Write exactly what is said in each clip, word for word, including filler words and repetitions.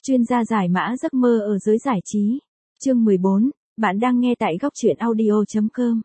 Chuyên gia giải mã giấc mơ ở giới giải trí. Chương mười bốn, bạn đang nghe tại góc truyện audio chấm com.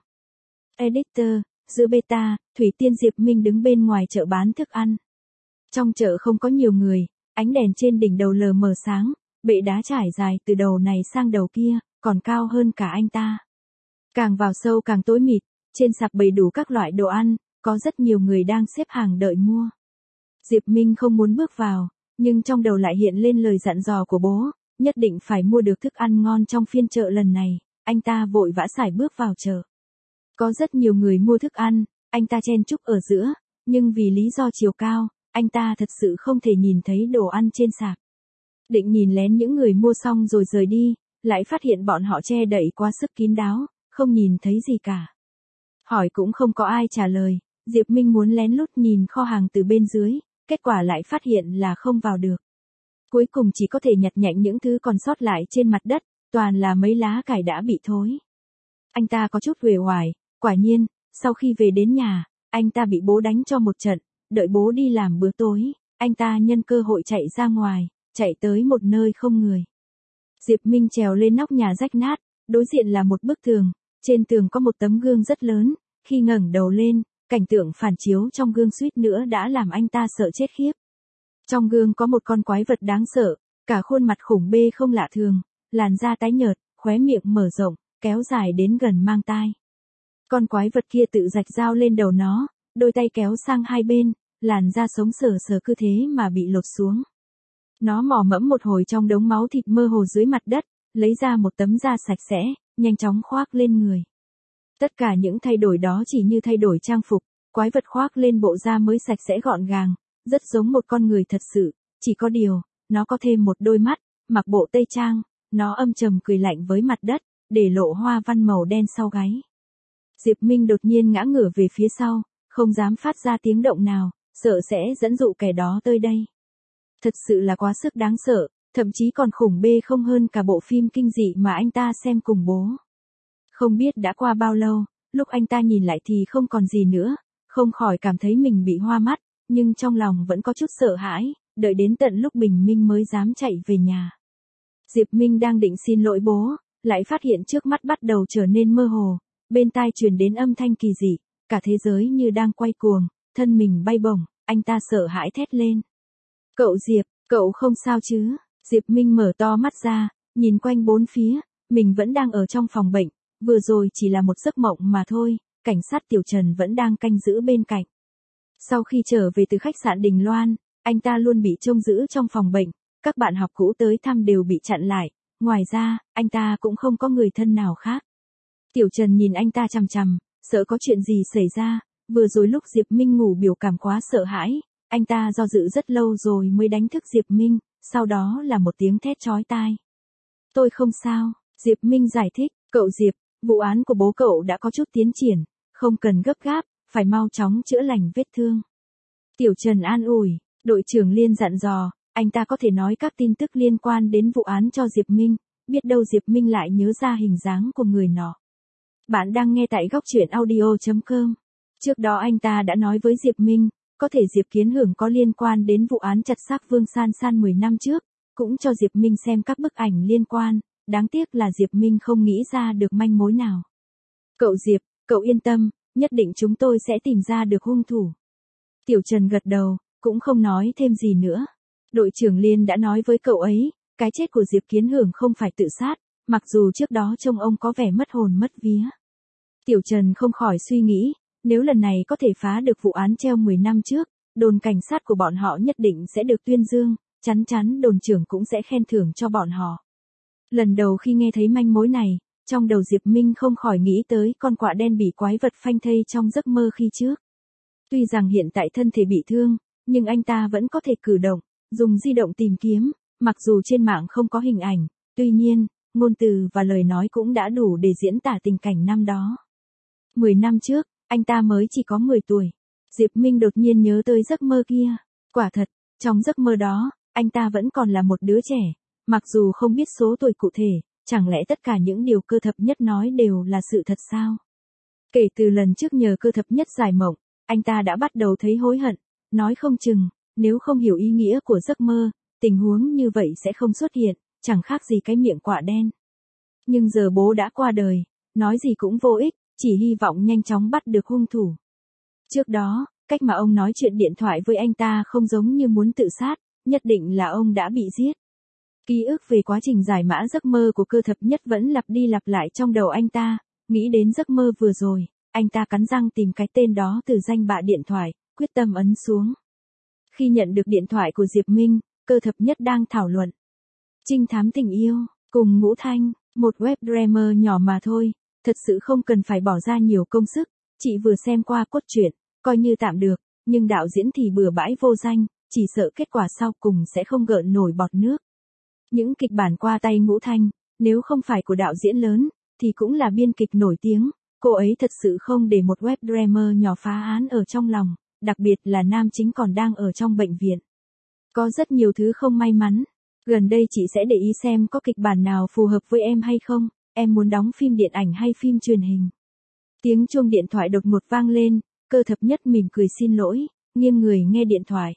Editor, giữa beta, Thủy Tiên Diệp Minh đứng bên ngoài chợ bán thức ăn. Trong chợ không có nhiều người, ánh đèn trên đỉnh đầu lờ mờ sáng, bệ đá trải dài từ đầu này sang đầu kia, còn cao hơn cả anh ta. Càng vào sâu càng tối mịt, trên sạp bày đủ các loại đồ ăn, có rất nhiều người đang xếp hàng đợi mua. Diệp Minh không muốn bước vào, nhưng trong đầu lại hiện lên lời dặn dò của bố, nhất định phải mua được thức ăn ngon trong phiên chợ lần này, anh ta vội vã sải bước vào chợ. Có rất nhiều người mua thức ăn, anh ta chen chúc ở giữa, nhưng vì lý do chiều cao, anh ta thật sự không thể nhìn thấy đồ ăn trên sạp. Định nhìn lén những người mua xong rồi rời đi, lại phát hiện bọn họ che đậy quá sức kín đáo, không nhìn thấy gì cả. Hỏi cũng không có ai trả lời, Diệp Minh muốn lén lút nhìn kho hàng từ bên dưới, kết quả lại phát hiện là không vào được. Cuối cùng chỉ có thể nhặt nhạnh những thứ còn sót lại trên mặt đất, toàn là mấy lá cải đã bị thối. Anh ta có chút uể oải, quả nhiên, sau khi về đến nhà, anh ta bị bố đánh cho một trận, đợi bố đi làm bữa tối, anh ta nhân cơ hội chạy ra ngoài, chạy tới một nơi không người. Diệp Minh trèo lên nóc nhà rách nát, đối diện là một bức tường, trên tường có một tấm gương rất lớn, khi ngẩng đầu lên, cảnh tượng phản chiếu trong gương suýt nữa đã làm anh ta sợ chết khiếp. Trong gương có một con quái vật đáng sợ, cả khuôn mặt khủng bê không lạ thường, làn da tái nhợt, khóe miệng mở rộng, kéo dài đến gần mang tai. Con quái vật kia tự rạch dao lên đầu nó, đôi tay kéo sang hai bên, làn da sống sờ sờ cứ thế mà bị lột xuống. Nó mò mẫm một hồi trong đống máu thịt mơ hồ dưới mặt đất, lấy ra một tấm da sạch sẽ, nhanh chóng khoác lên người. Tất cả những thay đổi đó chỉ như thay đổi trang phục, quái vật khoác lên bộ da mới sạch sẽ gọn gàng, rất giống một con người thật sự, chỉ có điều, nó có thêm một đôi mắt, mặc bộ tây trang, nó âm trầm cười lạnh với mặt đất, để lộ hoa văn màu đen sau gáy. Diệp Minh đột nhiên ngã ngửa về phía sau, không dám phát ra tiếng động nào, sợ sẽ dẫn dụ kẻ đó tới đây. Thật sự là quá sức đáng sợ, thậm chí còn khủng bê không hơn cả bộ phim kinh dị mà anh ta xem cùng bố. Không biết đã qua bao lâu, lúc anh ta nhìn lại thì không còn gì nữa, không khỏi cảm thấy mình bị hoa mắt, nhưng trong lòng vẫn có chút sợ hãi, đợi đến tận lúc bình minh mới dám chạy về nhà. Diệp Minh đang định xin lỗi bố, lại phát hiện trước mắt bắt đầu trở nên mơ hồ, bên tai truyền đến âm thanh kỳ dị, cả thế giới như đang quay cuồng, thân mình bay bổng, anh ta sợ hãi thét lên. Cậu Diệp, cậu không sao chứ? Diệp Minh mở to mắt ra, nhìn quanh bốn phía, mình vẫn đang ở trong phòng bệnh, vừa rồi chỉ là một giấc mộng mà thôi, cảnh sát Tiểu Trần vẫn đang canh giữ bên cạnh. Sau khi trở về từ khách sạn Đình Loan, anh ta luôn bị trông giữ trong phòng bệnh, các bạn học cũ tới thăm đều bị chặn lại, ngoài ra, anh ta cũng không có người thân nào khác. Tiểu Trần nhìn anh ta chằm chằm, sợ có chuyện gì xảy ra, vừa rồi lúc Diệp Minh ngủ biểu cảm quá sợ hãi, anh ta do dự rất lâu rồi mới đánh thức Diệp Minh, sau đó là một tiếng thét chói tai. Tôi không sao, Diệp Minh giải thích, cậu Diệp, vụ án của bố cậu đã có chút tiến triển, không cần gấp gáp, phải mau chóng chữa lành vết thương. Tiểu Trần an ủi, đội trưởng Liên dặn dò, anh ta có thể nói các tin tức liên quan đến vụ án cho Diệp Minh, biết đâu Diệp Minh lại nhớ ra hình dáng của người nọ. Bạn đang nghe tại góc truyện audio chấm com. Trước đó anh ta đã nói với Diệp Minh, có thể Diệp Kiến Hưởng có liên quan đến vụ án chặt xác Vương San San mười năm trước, cũng cho Diệp Minh xem các bức ảnh liên quan, đáng tiếc là Diệp Minh không nghĩ ra được manh mối nào. Cậu Diệp, cậu yên tâm, nhất định chúng tôi sẽ tìm ra được hung thủ. Tiểu Trần gật đầu, cũng không nói thêm gì nữa. Đội trưởng Liên đã nói với cậu ấy, cái chết của Diệp Kiến Hưởng không phải tự sát, mặc dù trước đó trông ông có vẻ mất hồn mất vía. Tiểu Trần không khỏi suy nghĩ, nếu lần này có thể phá được vụ án treo mười năm trước, đồn cảnh sát của bọn họ nhất định sẽ được tuyên dương, chắn chắn đồn trưởng cũng sẽ khen thưởng cho bọn họ. Lần đầu khi nghe thấy manh mối này, trong đầu Diệp Minh không khỏi nghĩ tới con quạ đen bị quái vật phanh thây trong giấc mơ khi trước. Tuy rằng hiện tại thân thể bị thương, nhưng anh ta vẫn có thể cử động, dùng di động tìm kiếm, mặc dù trên mạng không có hình ảnh, tuy nhiên, ngôn từ và lời nói cũng đã đủ để diễn tả tình cảnh năm đó. Mười năm trước, anh ta mới chỉ có mười tuổi. Diệp Minh đột nhiên nhớ tới giấc mơ kia. Quả thật, trong giấc mơ đó, anh ta vẫn còn là một đứa trẻ, mặc dù không biết số tuổi cụ thể, chẳng lẽ tất cả những điều Cơ Thập Nhất nói đều là sự thật sao? Kể từ lần trước nhờ Cơ Thập Nhất giải mộng, anh ta đã bắt đầu thấy hối hận, nói không chừng, nếu không hiểu ý nghĩa của giấc mơ, tình huống như vậy sẽ không xuất hiện, chẳng khác gì cái miệng quạ đen. Nhưng giờ bố đã qua đời, nói gì cũng vô ích, chỉ hy vọng nhanh chóng bắt được hung thủ. Trước đó, cách mà ông nói chuyện điện thoại với anh ta không giống như muốn tự sát, nhất định là ông đã bị giết. Ký ức về quá trình giải mã giấc mơ của Cơ Thập Nhất vẫn lặp đi lặp lại trong đầu anh ta, nghĩ đến giấc mơ vừa rồi, anh ta cắn răng tìm cái tên đó từ danh bạ điện thoại, quyết tâm ấn xuống. Khi nhận được điện thoại của Diệp Minh, Cơ Thập Nhất đang thảo luận trinh thám tình yêu, cùng Ngũ Thanh, một web drama nhỏ mà thôi, thật sự không cần phải bỏ ra nhiều công sức, chị vừa xem qua cốt truyện, coi như tạm được, nhưng đạo diễn thì bừa bãi vô danh, chỉ sợ kết quả sau cùng sẽ không gợn nổi bọt nước. Những kịch bản qua tay Ngũ Thanh, nếu không phải của đạo diễn lớn, thì cũng là biên kịch nổi tiếng, cô ấy thật sự không để một web drama nhỏ phá án ở trong lòng, đặc biệt là nam chính còn đang ở trong bệnh viện. Có rất nhiều thứ không may mắn. Gần đây chị sẽ để ý xem có kịch bản nào phù hợp với em hay không, em muốn đóng phim điện ảnh hay phim truyền hình. Tiếng chuông điện thoại đột ngột vang lên, Cơ Thập Nhất mỉm cười xin lỗi, nghiêng người nghe điện thoại.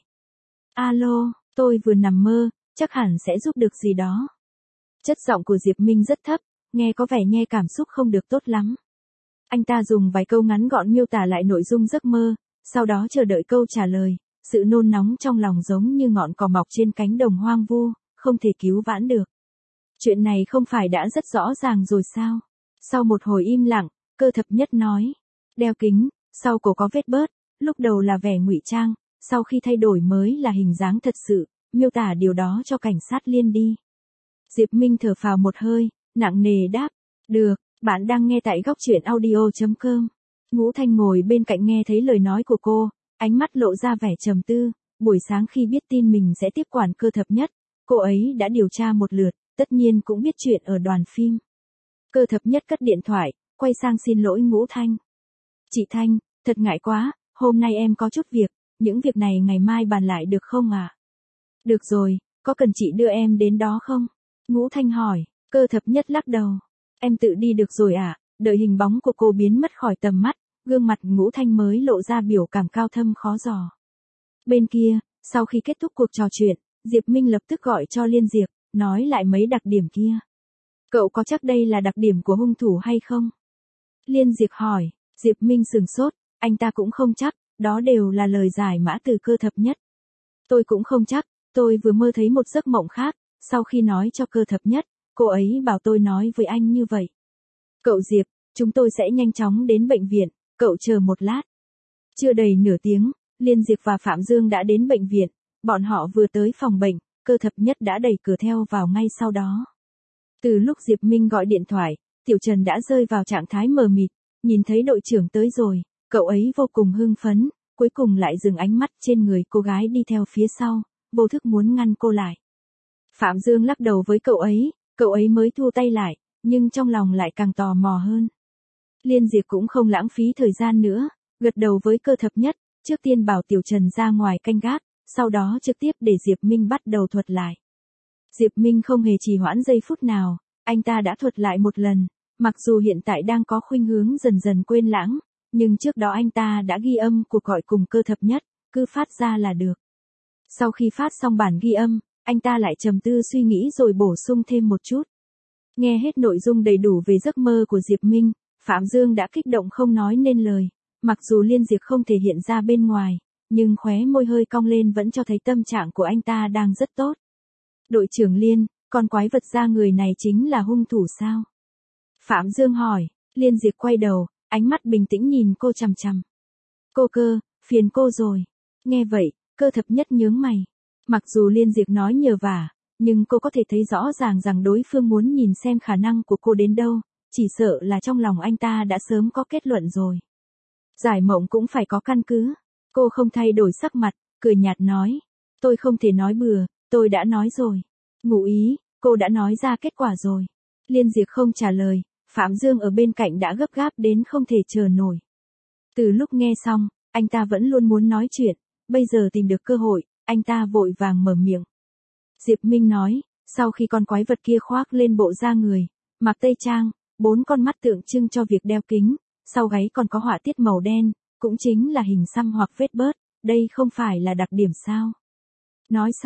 Alo, tôi vừa nằm mơ, chắc hẳn sẽ giúp được gì đó. Chất giọng của Diệp Minh rất thấp, nghe có vẻ nghe cảm xúc không được tốt lắm. Anh ta dùng vài câu ngắn gọn miêu tả lại nội dung giấc mơ, sau đó chờ đợi câu trả lời, sự nôn nóng trong lòng giống như ngọn cỏ mọc trên cánh đồng hoang vu, không thể cứu vãn được. Chuyện này không phải đã rất rõ ràng rồi sao? Sau một hồi im lặng, Cơ Thập Nhất nói, đeo kính, sau cổ có vết bớt, lúc đầu là vẻ ngụy trang, sau khi thay đổi mới là hình dáng thật sự, miêu tả điều đó cho cảnh sát Liên đi. Diệp Minh thở phào một hơi, nặng nề đáp, được, bạn đang nghe tại góc truyện audio chấm com. Ngũ Thanh ngồi bên cạnh nghe thấy lời nói của cô, ánh mắt lộ ra vẻ trầm tư, buổi sáng khi biết tin mình sẽ tiếp quản Cơ Thập Nhất, cô ấy đã điều tra một lượt, tất nhiên cũng biết chuyện ở đoàn phim. Cơ Thập Nhất cất điện thoại, quay sang xin lỗi Ngũ Thanh. Chị Thanh, thật ngại quá, hôm nay em có chút việc, những việc này ngày mai bàn lại được không ạ? À? Được rồi, có cần chị đưa em đến đó không? Ngũ Thanh hỏi. Cơ Thập Nhất lắc đầu. Em tự đi được rồi ạ, à? Đợi hình bóng của cô biến mất khỏi tầm mắt, gương mặt Ngũ Thanh mới lộ ra biểu cảm cao thâm khó dò. Bên kia, sau khi kết thúc cuộc trò chuyện, Diệp Minh lập tức gọi cho Liên Diệp, nói lại mấy đặc điểm kia. Cậu có chắc đây là đặc điểm của hung thủ hay không? Liên Diệp hỏi. Diệp Minh sừng sốt, anh ta cũng không chắc, đó đều là lời giải mã từ Cơ Thập Nhất. Tôi cũng không chắc, tôi vừa mơ thấy một giấc mộng khác, sau khi nói cho Cơ Thập Nhất, cô ấy bảo tôi nói với anh như vậy. Cậu Diệp, chúng tôi sẽ nhanh chóng đến bệnh viện, cậu chờ một lát. Chưa đầy nửa tiếng, Liên Diệp và Phạm Dương đã đến bệnh viện, bọn họ vừa tới phòng bệnh, Cơ Thập Nhất đã đẩy cửa theo vào ngay sau đó. Từ lúc Diệp Minh gọi điện thoại, Tiểu Trần đã rơi vào trạng thái mờ mịt, nhìn thấy đội trưởng tới rồi, cậu ấy vô cùng hưng phấn, cuối cùng lại dừng ánh mắt trên người cô gái đi theo phía sau, vô thức muốn ngăn cô lại. Phạm Dương lắc đầu với cậu ấy, cậu ấy mới thu tay lại, nhưng trong lòng lại càng tò mò hơn. Liên Diệp cũng không lãng phí thời gian nữa, gật đầu với Cơ Thập Nhất, trước tiên bảo Tiểu Trần ra ngoài canh gác, sau đó trực tiếp để Diệp Minh bắt đầu thuật lại. Diệp Minh không hề trì hoãn giây phút nào, anh ta đã thuật lại một lần, mặc dù hiện tại đang có khuynh hướng dần dần quên lãng, nhưng trước đó anh ta đã ghi âm cuộc gọi cùng Cơ Thập Nhất, cứ phát ra là được. Sau khi phát xong bản ghi âm, anh ta lại trầm tư suy nghĩ rồi bổ sung thêm một chút. Nghe hết nội dung đầy đủ về giấc mơ của Diệp Minh, Phạm Dương đã kích động không nói nên lời, mặc dù Liên Diệp không thể hiện ra bên ngoài, nhưng khóe môi hơi cong lên vẫn cho thấy tâm trạng của anh ta đang rất tốt. Đội trưởng Liên, con quái vật da người này chính là hung thủ sao? Phạm Dương hỏi, Liên Diệp quay đầu, ánh mắt bình tĩnh nhìn cô chằm chằm. Cô Cơ, phiền cô rồi. Nghe vậy, Cơ Thập Nhất nhướng mày. Mặc dù Liên Diệp nói nhờ vả, nhưng cô có thể thấy rõ ràng rằng đối phương muốn nhìn xem khả năng của cô đến đâu, chỉ sợ là trong lòng anh ta đã sớm có kết luận rồi. Giải mộng cũng phải có căn cứ. Cô không thay đổi sắc mặt, cười nhạt nói. Tôi không thể nói bừa, tôi đã nói rồi. Ngụ ý, cô đã nói ra kết quả rồi. Liên Diệp không trả lời, Phạm Dương ở bên cạnh đã gấp gáp đến không thể chờ nổi. Từ lúc nghe xong, anh ta vẫn luôn muốn nói chuyện, bây giờ tìm được cơ hội, anh ta vội vàng mở miệng. Diệp Minh nói, sau khi con quái vật kia khoác lên bộ da người, mặc tây trang, bốn con mắt tượng trưng cho việc đeo kính, sau gáy còn có họa tiết màu đen, cũng chính là hình xăm hoặc vết bớt, đây không phải là đặc điểm sao? Nói xong,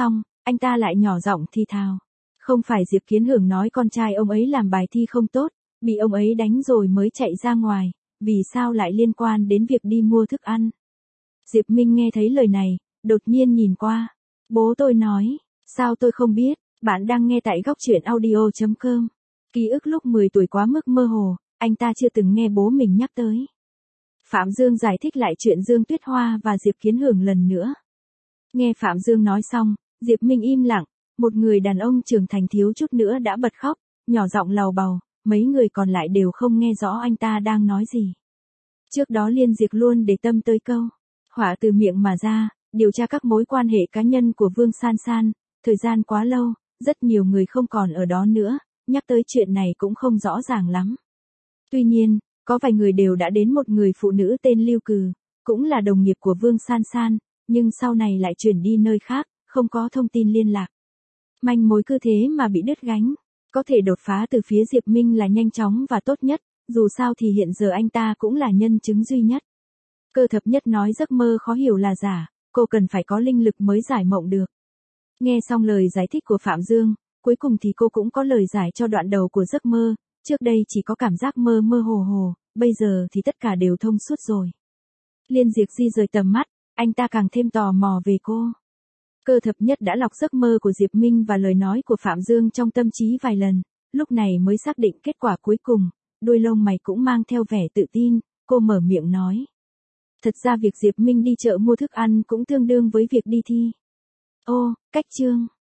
anh ta lại nhỏ giọng thì thào. Không phải Diệp Kiến Hưởng nói con trai ông ấy làm bài thi không tốt, bị ông ấy đánh rồi mới chạy ra ngoài, vì sao lại liên quan đến việc đi mua thức ăn? Diệp Minh nghe thấy lời này, đột nhiên nhìn qua. Bố tôi nói, sao tôi không biết, bạn đang nghe tại góc truyện audio.com. Ký ức lúc mười tuổi quá mức mơ hồ, anh ta chưa từng nghe bố mình nhắc tới. Phạm Dương giải thích lại chuyện Dương Tuyết Hoa và Diệp Kiến Hưởng lần nữa. Nghe Phạm Dương nói xong, Diệp Minh im lặng, một người đàn ông trưởng thành thiếu chút nữa đã bật khóc, nhỏ giọng lầu bầu, mấy người còn lại đều không nghe rõ anh ta đang nói gì. Trước đó Liên Diệp luôn để tâm tới câu, hỏa từ miệng mà ra, điều tra các mối quan hệ cá nhân của Vương San San, thời gian quá lâu, rất nhiều người không còn ở đó nữa, nhắc tới chuyện này cũng không rõ ràng lắm. Tuy nhiên, có vài người đều đã đến một người phụ nữ tên Lưu Cừ, cũng là đồng nghiệp của Vương San San, nhưng sau này lại chuyển đi nơi khác, không có thông tin liên lạc. Manh mối cứ thế mà bị đứt gánh, có thể đột phá từ phía Diệp Minh là nhanh chóng và tốt nhất, dù sao thì hiện giờ anh ta cũng là nhân chứng duy nhất. Cơ thập nhất nói giấc mơ khó hiểu là giả, cô cần phải có linh lực mới giải mộng được. Nghe xong lời giải thích của Phạm Dương, cuối cùng thì cô cũng có lời giải cho đoạn đầu của giấc mơ, trước đây chỉ có cảm giác mơ mơ hồ hồ, bây giờ thì tất cả đều thông suốt rồi. Liên Diệp di rời tầm mắt, anh ta càng thêm tò mò về cô. Cơ thập nhất đã lọc giấc mơ của Diệp Minh và lời nói của Phạm Dương trong tâm trí vài lần, lúc này mới xác định kết quả cuối cùng, đuôi lông mày cũng mang theo vẻ tự tin, cô mở miệng nói. Thật ra việc Diệp Minh đi chợ mua thức ăn cũng tương đương với việc đi thi. Ô, cách chương.